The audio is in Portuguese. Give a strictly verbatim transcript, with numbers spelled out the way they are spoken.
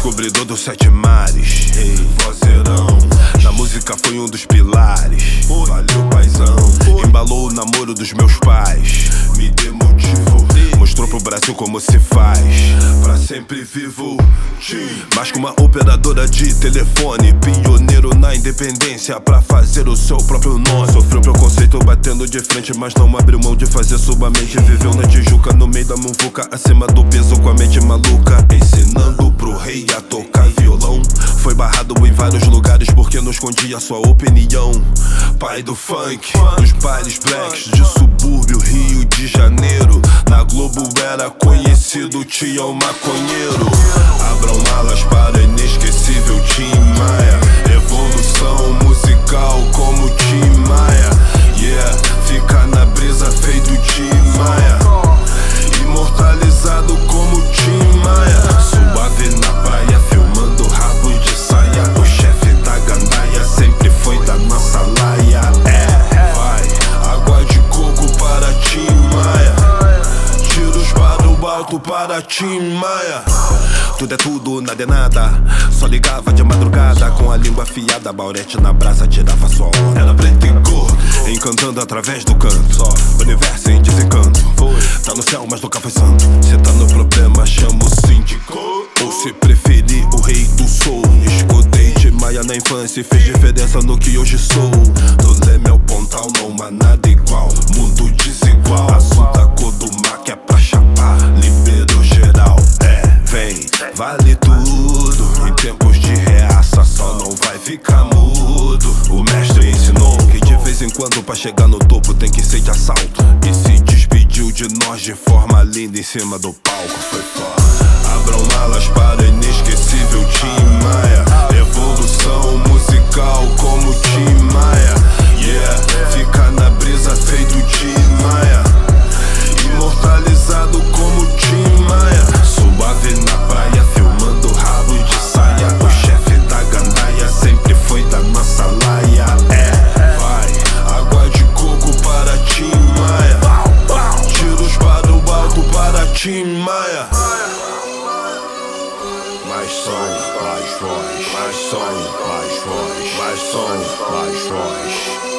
descobridor dos sete mares. Ei, vozeirão, na música foi um dos pilares. Valeu, paizão, embalou o namoro dos meus pais. Me demotivou, mostrou pro Brasil como se faz. Pra sempre vivo, mas com uma operadora de telefone, pioneiro na independência pra fazer o seu próprio nome. Sofreu preconceito batendo de frente, mas não abriu mão de fazer sua mente. Viveu na Tijuca, no meio da muvuca, acima do peso com a mente maluca. Ensinando pro rei a tocar violão. Foi barrado em vários lugares porque não escondia sua opinião. Pai do funk, dos bailes blacks de subúrbio, Rio de Janeiro. Na Globo era conhecido, tião maconheiro. Abram malas para o inesquecível Tim Maia. Evolução musical como Tim Maia. Yeah, fica na brisa feito Tim Maia. Imortalizado como Tim Maia. Suave na praia, filmando rabo de saia. O chefe da gandaia sempre foi da nossa laia. É, vai, água de coco para Tim Maia. Tiros para o alto para Tim Maia. Tudo é tudo, nada é nada. Só ligava de madrugada com a língua afiada. Baurete na brasa tirava sua onda. Era preto e gordo, encantando através do canto. Universo em desencanto. Tá no céu, mas nunca foi santo. Cê tá no problema, chama o síndico. Ou se preferir, o rei do soul. Escutei Tim Maia na infância e fez diferença no que hoje sou. Do Leme ao Pontal não há nada igual. Mundo desigual, azul da cor do mar que é pra chapar. Liberou geral, é, vem, vale tudo. Em tempos de reaça só não vai ficar mudo. O mestre ensinou que de vez em quando pra chegar no topo tem que ser de assalto. E se despediu de nós de forma linda em cima do palco, foi foda. Abram malas para o inesquecível Tim Maia. Evolução musical como Tim Maia. Yeah, fica na brisa feito Tim Maia. Imortalizado como Tim Maia. Suave na praia, filmando rabo de saia. O chefe da gandaia sempre foi da nossa laia. É, vai, água de coco para Tim Maia. Tiros para o alto para Tim Maia. Mais som, mais voz, mais som, mais voz, mais som, mais voz.